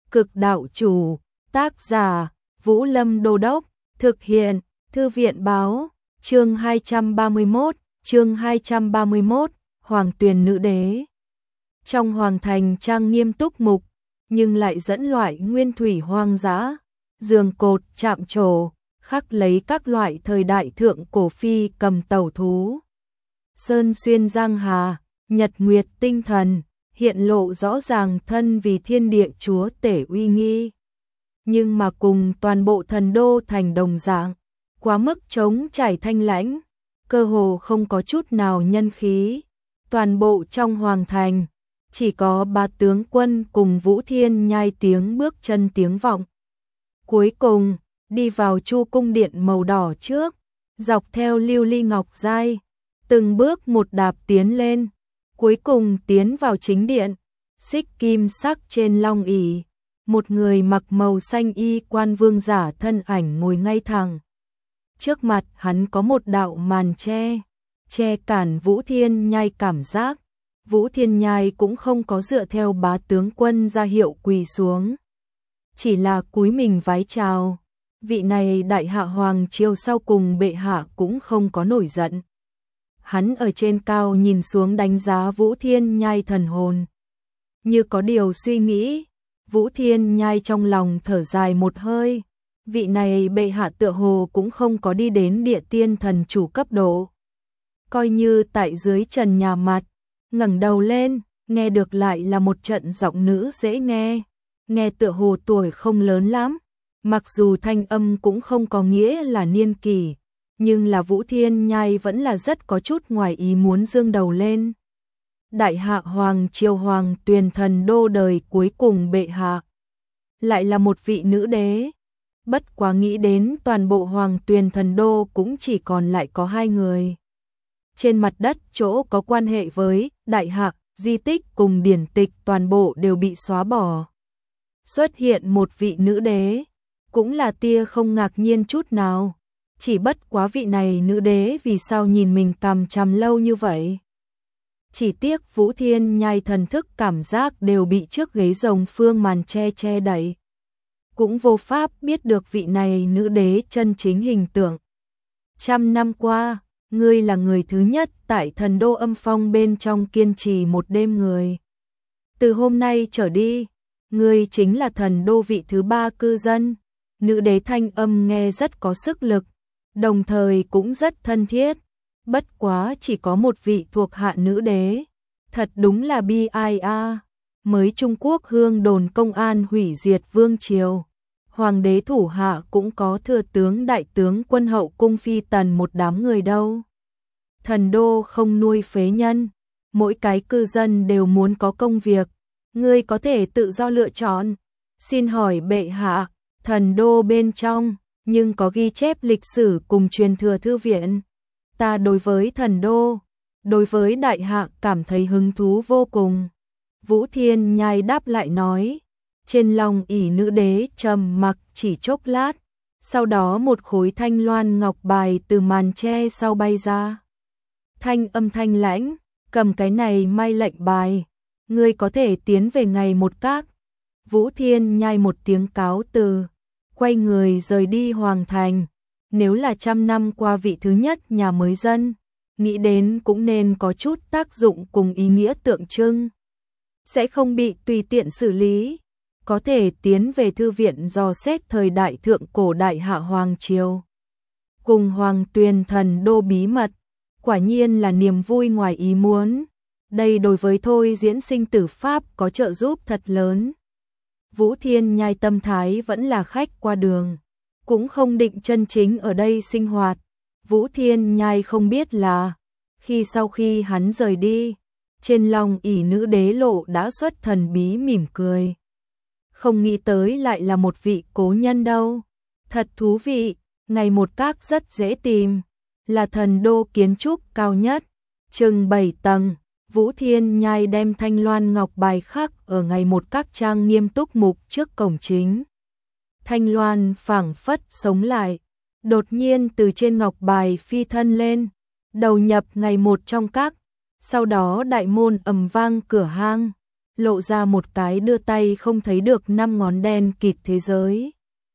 Cực đạo chủ, tác giả, Vũ Lâm Đô Đốc, thực hiện, Thư viện báo, chương 231, Hoàng Tuyền Nữ Đế. Trong hoàng thành trang nghiêm túc mục, nhưng lại dẫn loại nguyên thủy hoang dã, giường cột, chạm trổ, khắc lấy các loại thời đại thượng cổ phi cầm tẩu thú. Sơn xuyên giang hà, nhật nguyệt tinh thần, hiện lộ rõ ràng thân vì thiên địa chúa tể uy nghi. Nhưng mà cùng toàn bộ thần đô thành đồng dạng, quá mức trống trải thanh lãnh, cơ hồ không có chút nào nhân khí. Toàn bộ trong hoàng thành, chỉ có 3 tướng quân cùng Vũ Thiên Nhai tiếng bước chân tiếng vọng. Cuối cùng, đi vào Chu cung điện màu đỏ trước, dọc theo lưu ly ngọc giai, từng bước một đạp tiến lên, cuối cùng tiến vào chính điện, xích kim sắc trên long ỷ, một người mặc màu xanh y quan vương giả thân ảnh ngồi ngay thẳng. Trước mặt hắn có một đạo màn che cản Vũ Thiên Nhai cảm giác. Vũ Thiên Nhai cũng không có dựa theo bá tướng quân ra hiệu quỳ xuống, chỉ là cúi mình vái chào. Vị này đại hạ hoàng triều sau cùng bệ hạ cũng không có nổi giận. Hắn ở trên cao nhìn xuống đánh giá Vũ Thiên Nhai thần hồn. Như có điều suy nghĩ, Vũ Thiên Nhai trong lòng thở dài một hơi. Vị này bệ hạ tựa hồ cũng không có đi đến địa tiên thần chủ cấp độ. Coi như tại dưới trần nhà mặt, ngẩng đầu lên, nghe được lại là một trận giọng nữ dễ nghe tựa hồ tuổi không lớn lắm. Mặc dù thanh âm cũng không có nghĩa là niên kỷ, nhưng là Vũ Thiên Nhai vẫn là rất có chút ngoài ý muốn dương đầu lên. Đại hạ hoàng triều Hoàng Tuyền thần đô đời cuối cùng bệ hạ, lại là một vị nữ đế. Bất quá nghĩ đến toàn bộ Hoàng Tuyền thần đô cũng chỉ còn lại có 2 người. Trên mặt đất chỗ có quan hệ với đại hạ, di tích cùng điển tịch toàn bộ đều bị xóa bỏ. Xuất hiện một vị nữ đế, cũng là tia không ngạc nhiên chút nào. Chỉ bất quá vị này nữ đế vì sao nhìn mình cằm chằm lâu như vậy. Chỉ tiếc Vũ Thiên Nhai thần thức cảm giác đều bị trước ghế rồng phương màn che đậy. Cũng vô pháp biết được vị này nữ đế chân chính hình tượng. 100 năm qua, ngươi là người thứ nhất tại thần đô âm phong bên trong kiên trì một đêm người. Từ hôm nay trở đi, ngươi chính là thần đô vị thứ 3 cư dân. Nữ đế thanh âm nghe rất có sức lực, đồng thời cũng rất thân thiết. Bất quá chỉ có một vị thuộc hạ nữ đế. Thật đúng là bi ai a. Mới Trung Quốc hương đồn công an hủy diệt vương triều. Hoàng đế thủ hạ cũng có thừa tướng đại tướng quân hậu cung phi tần một đám người đâu. Thần đô không nuôi phế nhân, mỗi cái cư dân đều muốn có công việc. Ngươi có thể tự do lựa chọn. Xin hỏi bệ hạ, thần đô bên trong, nhưng có ghi chép lịch sử cùng truyền thừa thư viện. Ta đối với thần đô, đối với đại hạ cảm thấy hứng thú vô cùng. Vũ Thiên Nhai đáp lại nói. Trên lòng ỷ nữ đế trầm mặc chỉ chốc lát, sau đó một khối thanh loan ngọc bài từ màn che sau bay ra. Thanh âm thanh lãnh, cầm cái này may lệnh bài, ngươi có thể tiến về ngày một các. Vũ Thiên Nhai một tiếng cáo từ, quay người rời đi hoàng thành. Nếu là 100 năm qua vị thứ nhất nhà mới dân, nghĩ đến cũng nên có chút tác dụng cùng ý nghĩa tượng trưng. Sẽ không bị tùy tiện xử lý, có thể tiến về thư viện dò xét thời đại thượng cổ đại hạ hoàng triều. Cùng Hoàng Tuyền thần đô bí mật, quả nhiên là niềm vui ngoài ý muốn. Đây đối với thôi diễn sinh tử pháp có trợ giúp thật lớn. Vũ Thiên Nhai tâm thái vẫn là khách qua đường, cũng không định chân chính ở đây sinh hoạt. Vũ Thiên Nhai không biết là, sau khi hắn rời đi, trên lòng ỷ nữ đế lộ đã xuất thần bí mỉm cười. Không nghĩ tới lại là một vị cố nhân đâu. Thật thú vị, ngày một các rất dễ tìm, là thần đô kiến trúc cao nhất, chừng 7 tầng. Vũ Thiên Nhai đem thanh loan ngọc bài khắc ở ngày một các trang nghiêm túc mục trước cổng chính. Thanh loan phảng phất sống lại, đột nhiên từ trên ngọc bài phi thân lên, đầu nhập ngày một trong các. Sau đó đại môn ầm vang cửa hang, lộ ra một cái đưa tay không thấy được 5 ngón đen kịt thế giới.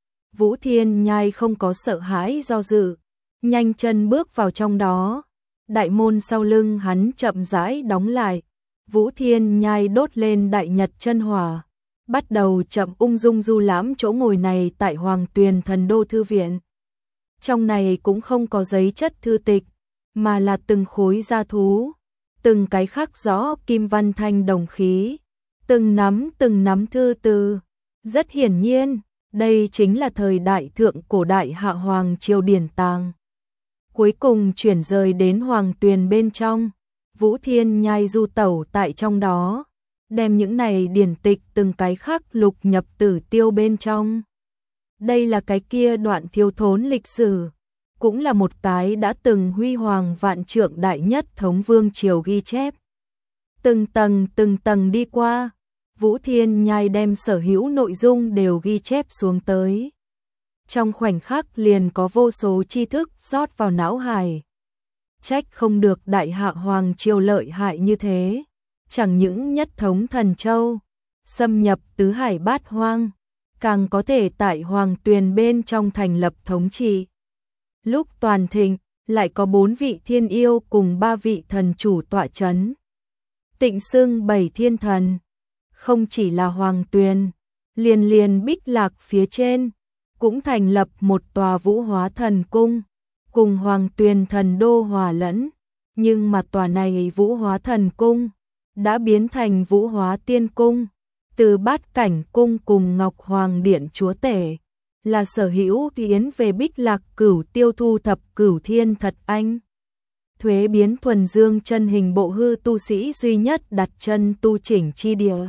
Vũ Thiên Nhai không có sợ hãi do dự, nhanh chân bước vào trong đó. Đại môn sau lưng hắn chậm rãi đóng lại. Vũ Thiên Nhai đốt lên đại nhật chân hỏa, bắt đầu chậm ung dung du lãm chỗ ngồi này tại Hoàng Tuyền Thần Đô Thư Viện. Trong này cũng không có giấy chất thư tịch, mà là từng khối da thú, từng cái khắc rõ kim văn thanh đồng khí, từng nắm thư từ. Rất hiển nhiên, đây chính là thời đại thượng cổ đại Hạ Hoàng triều điển tàng. Cuối cùng chuyển rời đến Hoàng Tuyền bên trong, Vũ Thiên Nhai du tẩu tại trong đó, đem những này điển tịch từng cái khắc lục nhập Tử Tiêu bên trong. Đây là cái kia đoạn thiếu thốn lịch sử, cũng là một cái đã từng huy hoàng vạn trượng đại nhất thống vương triều ghi chép. Từng tầng đi qua, Vũ Thiên Nhai đem sở hữu nội dung đều ghi chép xuống tới. Trong khoảnh khắc liền có vô số tri thức rót vào não hải. Trách không được đại Hạ Hoàng triều lợi hại như thế, chẳng những nhất thống Thần Châu, xâm nhập tứ hải bát hoang, càng có thể tại Hoàng Tuyền bên trong thành lập thống trị. Lúc toàn thịnh, lại có 4 vị thiên yêu cùng 3 vị thần chủ tọa chấn. Tịnh xưng 7 thiên thần, không chỉ là Hoàng Tuyền, liền Bích Lạc phía trên, cũng thành lập một tòa Vũ Hóa Thần Cung, cùng Hoàng Tuyền Thần Đô hòa lẫn. Nhưng mà tòa này Vũ Hóa Thần Cung đã biến thành Vũ Hóa Tiên Cung, từ Bát Cảnh Cung cùng Ngọc Hoàng Điện Chúa Tể, là sở hữu tiến về Bích Lạc Cửu Tiêu thu thập Cửu Thiên Thật Anh. Thuế biến thuần dương chân hình bộ hư tu sĩ duy nhất đặt chân tu chỉnh chi địa.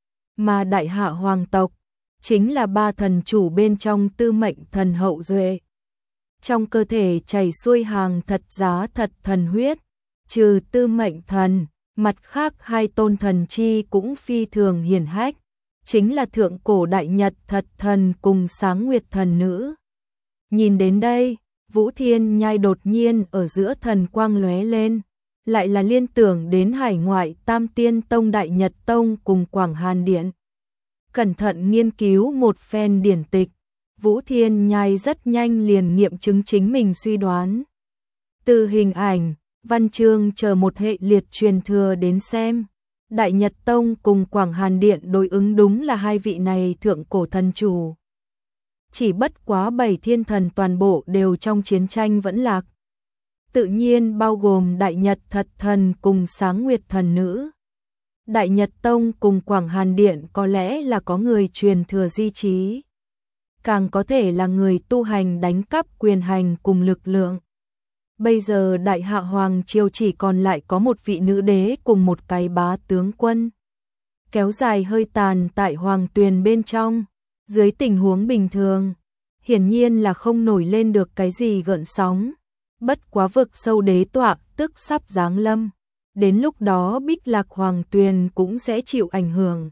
Mà đại Hạ Hoàng tộc, chính là 3 thần chủ bên trong Tư Mệnh Thần hậu duệ. Trong cơ thể chảy xuôi hàng thật giá thật thần huyết, trừ Tư Mệnh Thần, mặt khác 2 tôn thần chi cũng phi thường hiển hách, chính là thượng cổ đại nhật thật thần cùng sáng nguyệt thần nữ. Nhìn đến đây, Vũ Thiên Nhai đột nhiên ở giữa thần quang lóe lên, lại là liên tưởng đến hải ngoại Tam Tiên Tông Đại Nhật Tông cùng Quảng Hàn Điện. Cẩn thận nghiên cứu một phen điển tịch, Vũ Thiên Nhai rất nhanh liền nghiệm chứng chính mình suy đoán. Từ hình ảnh, văn chương chờ một hệ liệt truyền thừa đến xem, Đại Nhật Tông cùng Quảng Hàn Điện đối ứng đúng là 2 vị này thượng cổ thần chủ. Chỉ bất quá 7 thiên thần toàn bộ đều trong chiến tranh vẫn lạc. Tự nhiên bao gồm Đại Nhật Thật Thần cùng Sáng Nguyệt Thần Nữ. Đại Nhật Tông cùng Quảng Hàn Điện có lẽ là có người truyền thừa di trí, càng có thể là người tu hành đánh cắp quyền hành cùng lực lượng. Bây giờ đại Hạ Hoàng triều chỉ còn lại có một vị nữ đế cùng một cái bá tướng quân. Kéo dài hơi tàn tại Hoàng Tuyền bên trong, dưới tình huống bình thường, hiển nhiên là không nổi lên được cái gì gợn sóng. Bất quá vực sâu đế tọa tức sắp giáng lâm, đến lúc đó Bích Lạc Hoàng Tuyền cũng sẽ chịu ảnh hưởng.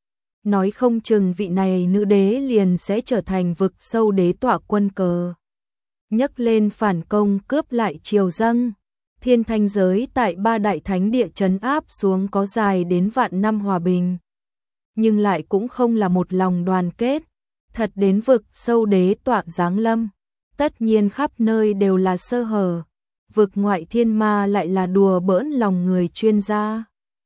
Nói không chừng vị này nữ đế liền sẽ trở thành vực sâu đế tọa quân cờ, nhấc lên phản công cướp lại triều dâng. Thiên thanh giới tại 3 đại thánh địa trấn áp xuống có dài đến vạn năm hòa bình, nhưng lại cũng không là một lòng đoàn kết. Thật đến vực sâu đế tọa giáng lâm, tất nhiên khắp nơi đều là sơ hở. Vực ngoại thiên ma lại là đùa bỡn lòng người chuyên gia,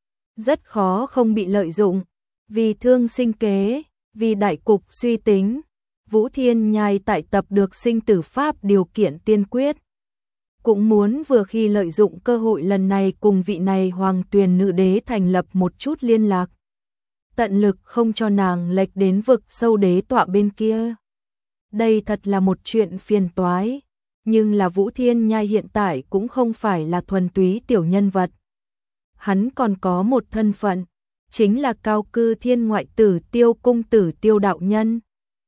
rất khó không bị lợi dụng. Vì thương sinh kế, vì đại cục suy tính, Vũ Thiên Nhai tại tập được sinh tử pháp điều kiện tiên quyết, cũng muốn vừa khi lợi dụng cơ hội lần này cùng vị này Hoàng Tuyền nữ đế thành lập một chút liên lạc, tận lực không cho nàng lệch đến vực sâu đế tọa bên kia. Đây thật là một chuyện phiền toái, nhưng là Vũ Thiên Nhai hiện tại cũng không phải là thuần túy tiểu nhân vật. Hắn còn có một thân phận, chính là cao cư thiên ngoại Tử Tiêu cung Tử Tiêu đạo nhân.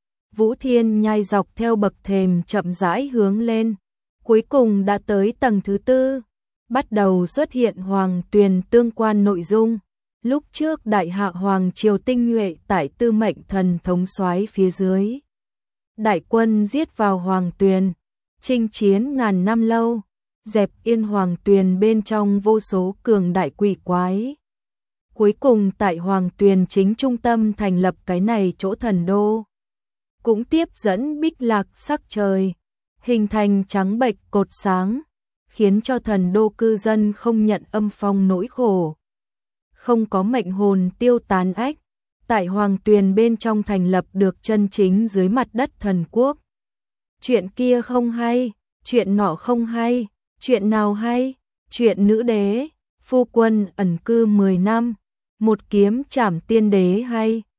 Vũ Thiên Nhai dọc theo bậc thềm chậm rãi hướng lên, cuối cùng đã tới tầng thứ 4, bắt đầu xuất hiện Hoàng Tuyền tương quan nội dung. Lúc trước đại Hạ Hoàng triều tinh nhuệ tại Tư Mệnh Thần thống soái phía dưới, đại quân giết vào Hoàng Tuyền, chinh chiến ngàn năm lâu, dẹp yên Hoàng Tuyền bên trong vô số cường đại quỷ quái. Cuối cùng tại Hoàng Tuyền chính trung tâm thành lập cái này chỗ thần đô. Cũng tiếp dẫn bích lạc sắc trời, hình thành trắng bệch cột sáng, khiến cho thần đô cư dân không nhận âm phong nỗi khổ. Không có mệnh hồn tiêu tán ách, tại Hoàng Tuyền bên trong thành lập được chân chính dưới mặt đất thần quốc. Chuyện kia không hay, chuyện nọ không hay, chuyện nào hay, chuyện nữ đế, phu quân ẩn cư 10 năm, một kiếm trảm tiên đế hay.